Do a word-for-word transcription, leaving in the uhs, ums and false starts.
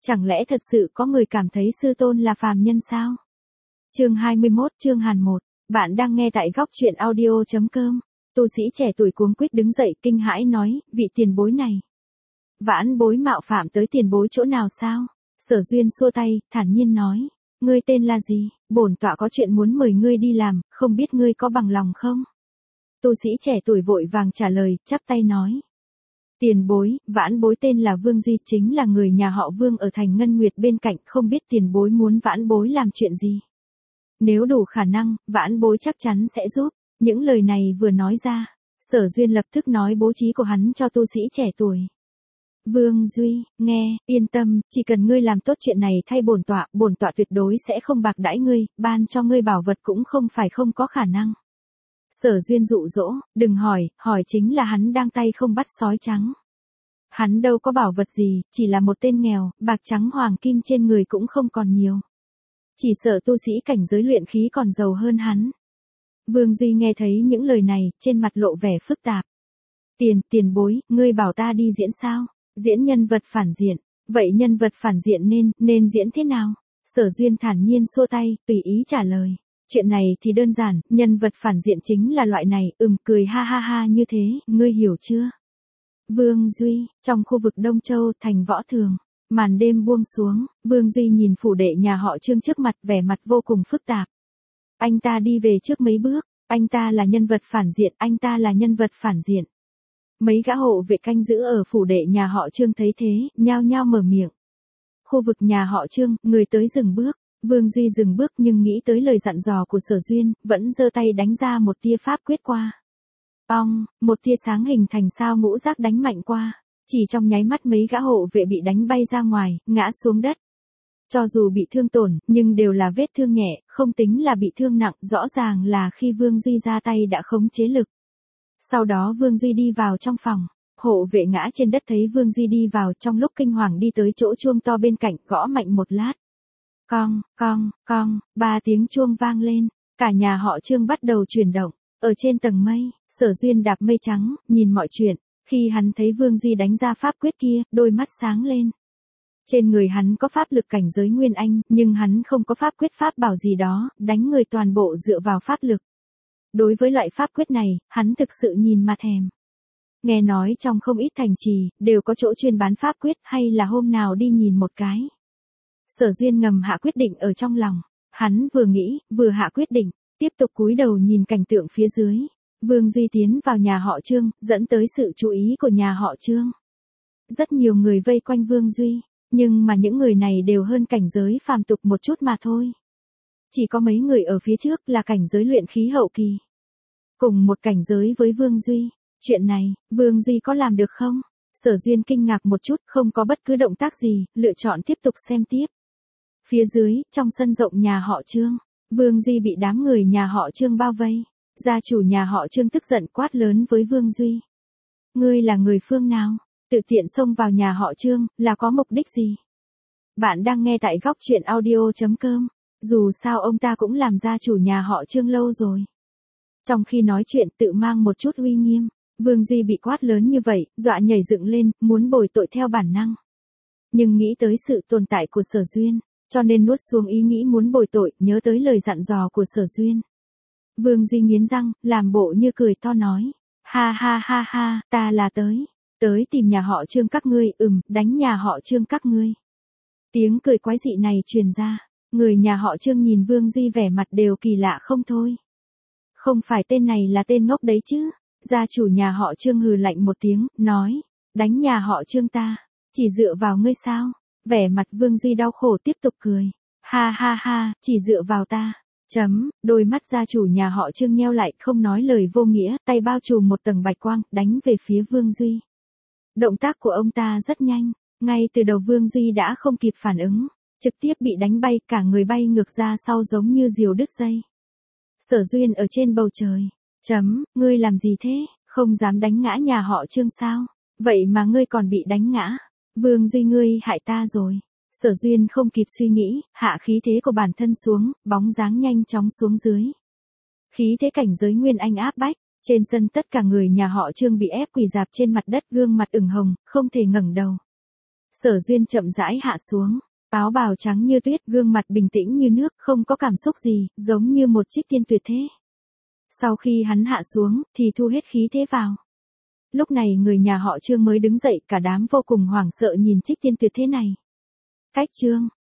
Chẳng lẽ thật sự có người cảm thấy sư tôn là phàm nhân sao? Chương hai mươi mốt, chương Hàn một. Bạn đang nghe tại góc truyện audio chấm com. Tu sĩ trẻ tuổi cuống quýt đứng dậy kinh hãi nói, vị tiền bối này. Vãn bối mạo phạm tới tiền bối chỗ nào sao? Sở Duyên xua tay, thản nhiên nói. Ngươi tên là gì? Bổn tọa có chuyện muốn mời ngươi đi làm, không biết ngươi có bằng lòng không? Tu sĩ trẻ tuổi vội vàng trả lời, chắp tay nói. Tiền bối, vãn bối tên là Vương Duy, chính là người nhà họ Vương ở thành Ngân Nguyệt bên cạnh, không biết tiền bối muốn vãn bối làm chuyện gì. Nếu đủ khả năng, vãn bối chắc chắn sẽ giúp. Những lời này vừa nói ra, Sở Duyên lập tức nói bố trí của hắn cho tu sĩ trẻ tuổi. Vương Duy, nghe, yên tâm, chỉ cần ngươi làm tốt chuyện này thay bổn tọa, bổn tọa tuyệt đối sẽ không bạc đãi ngươi, ban cho ngươi bảo vật cũng không phải không có khả năng. Sở Duyên dụ dỗ, đừng hỏi, hỏi chính là hắn đang tay không bắt sói trắng. Hắn đâu có bảo vật gì, chỉ là một tên nghèo, bạc trắng hoàng kim trên người cũng không còn nhiều. Chỉ sợ tu sĩ cảnh giới luyện khí còn giàu hơn hắn. Vương Duy nghe thấy những lời này, trên mặt lộ vẻ phức tạp. Tiền, tiền bối, ngươi bảo ta đi diễn sao? Diễn nhân vật phản diện. Vậy nhân vật phản diện nên, nên diễn thế nào? Sở Duyên thản nhiên xua tay, tùy ý trả lời. Chuyện này thì đơn giản, nhân vật phản diện chính là loại này, ừm cười ha ha ha như thế, ngươi hiểu chưa? Vương Duy, trong khu vực Đông Châu, thành Võ Thường, màn đêm buông xuống, Vương Duy nhìn phủ đệ nhà họ Trương trước mặt, vẻ mặt vô cùng phức tạp. Anh ta đi về trước mấy bước, anh ta là nhân vật phản diện, anh ta là nhân vật phản diện. Mấy gã hộ vệ canh giữ ở phủ đệ nhà họ Trương thấy thế, nhao nhao mở miệng. Khu vực nhà họ Trương, người tới dừng bước. Vương Duy dừng bước nhưng nghĩ tới lời dặn dò của Sở Duyên, vẫn giơ tay đánh ra một tia pháp quyết qua. Ong, một tia sáng hình thành sao ngũ giác đánh mạnh qua. Chỉ trong nháy mắt mấy gã hộ vệ bị đánh bay ra ngoài, ngã xuống đất. Cho dù bị thương tổn, nhưng đều là vết thương nhẹ, không tính là bị thương nặng, rõ ràng là khi Vương Duy ra tay đã khống chế lực. Sau đó Vương Duy đi vào trong phòng. Hộ vệ ngã trên đất thấy Vương Duy đi vào, trong lúc kinh hoàng đi tới chỗ chuông to bên cạnh, gõ mạnh một lát. Cong, cong, cong, ba tiếng chuông vang lên, cả nhà họ Trương bắt đầu chuyển động. Ở trên tầng mây, Sở Duyên đạp mây trắng, nhìn mọi chuyện. Khi hắn thấy Vương Duy đánh ra pháp quyết kia, đôi mắt sáng lên. Trên người hắn có pháp lực cảnh giới Nguyên Anh, nhưng hắn không có pháp quyết pháp bảo gì đó, đánh người toàn bộ dựa vào pháp lực. Đối với loại pháp quyết này, hắn thực sự nhìn mà thèm. Nghe nói trong không ít thành trì, đều có chỗ chuyên bán pháp quyết, hay là hôm nào đi nhìn một cái. Sở Duyên ngầm hạ quyết định ở trong lòng. Hắn vừa nghĩ, vừa hạ quyết định, tiếp tục cúi đầu nhìn cảnh tượng phía dưới. Vương Duy tiến vào nhà họ Trương, dẫn tới sự chú ý của nhà họ Trương. Rất nhiều người vây quanh Vương Duy, nhưng mà những người này đều hơn cảnh giới phàm tục một chút mà thôi. Chỉ có mấy người ở phía trước là cảnh giới luyện khí hậu kỳ. Cùng một cảnh giới với Vương Duy. Chuyện này, Vương Duy có làm được không? Sở Duyên kinh ngạc một chút, không có bất cứ động tác gì, lựa chọn tiếp tục xem tiếp. Phía dưới, trong sân rộng nhà họ Trương, Vương Duy bị đám người nhà họ Trương bao vây. Gia chủ nhà họ Trương tức giận quát lớn với Vương Duy. Ngươi là người phương nào? Tự tiện xông vào nhà họ Trương, là có mục đích gì? Bạn đang nghe tại góc truyện audio chấm com. Dù sao ông ta cũng làm gia chủ nhà họ Trương lâu rồi. Trong khi nói chuyện tự mang một chút uy nghiêm, Vương Duy bị quát lớn như vậy, dọa nhảy dựng lên, muốn bồi tội theo bản năng. Nhưng nghĩ tới sự tồn tại của Sở Duyên, cho nên nuốt xuống ý nghĩ muốn bồi tội, nhớ tới lời dặn dò của Sở Duyên. Vương Duy nghiến răng, làm bộ như cười to nói. Ha ha ha ha, ta là tới. Tới tìm nhà họ Trương các ngươi, ừm, đánh nhà họ Trương các ngươi. Tiếng cười quái dị này truyền ra. Người nhà họ Trương nhìn Vương Duy vẻ mặt đều kỳ lạ không thôi. Không phải tên này là tên ngốc đấy chứ. Gia chủ nhà họ Trương hừ lạnh một tiếng, nói. Đánh nhà họ Trương ta. Chỉ dựa vào ngươi sao? Vẻ mặt Vương Duy đau khổ tiếp tục cười. Ha ha ha, chỉ dựa vào ta. Chấm, đôi mắt gia chủ nhà họ Trương nheo lại, không nói lời vô nghĩa, tay bao trùm một tầng bạch quang, đánh về phía Vương Duy. Động tác của ông ta rất nhanh, ngay từ đầu Vương Duy đã không kịp phản ứng, trực tiếp bị đánh bay, cả người bay ngược ra sau giống như diều đứt dây. Sở Duyên ở trên bầu trời. Chấm, ngươi làm gì thế, không dám đánh ngã nhà họ Trương sao? Vậy mà ngươi còn bị đánh ngã. Vương Duy ngươi hại ta rồi. Sở Duyên không kịp suy nghĩ, hạ khí thế của bản thân xuống, bóng dáng nhanh chóng xuống dưới. Khí thế cảnh giới Nguyên Anh áp bách, trên sân tất cả người nhà họ Trương bị ép quỳ rạp trên mặt đất, gương mặt ửng hồng, không thể ngẩng đầu. Sở Duyên chậm rãi hạ xuống, áo bào trắng như tuyết, gương mặt bình tĩnh như nước, không có cảm xúc gì, giống như một trích tiên tuyệt thế. Sau khi hắn hạ xuống, thì thu hết khí thế vào. Lúc này người nhà họ Trương mới đứng dậy, cả đám vô cùng hoảng sợ nhìn trích tiên tuyệt thế này. Cách Trương,